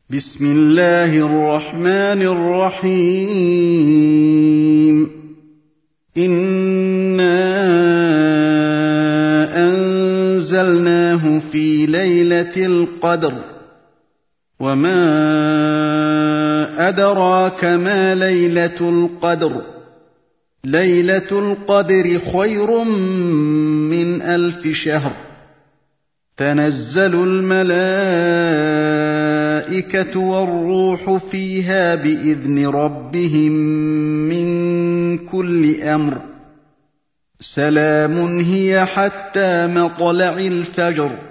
بسم الله الرحمن الرحيم إنا أنزلناه في ليلة القدر وما أدراك ما ليلة القدر ليلة القدر خير من 1000 شهر تنزل الملائكة والروح فيها بإذن ربهم من كل أمر سلام هي حتى مطلع الفجر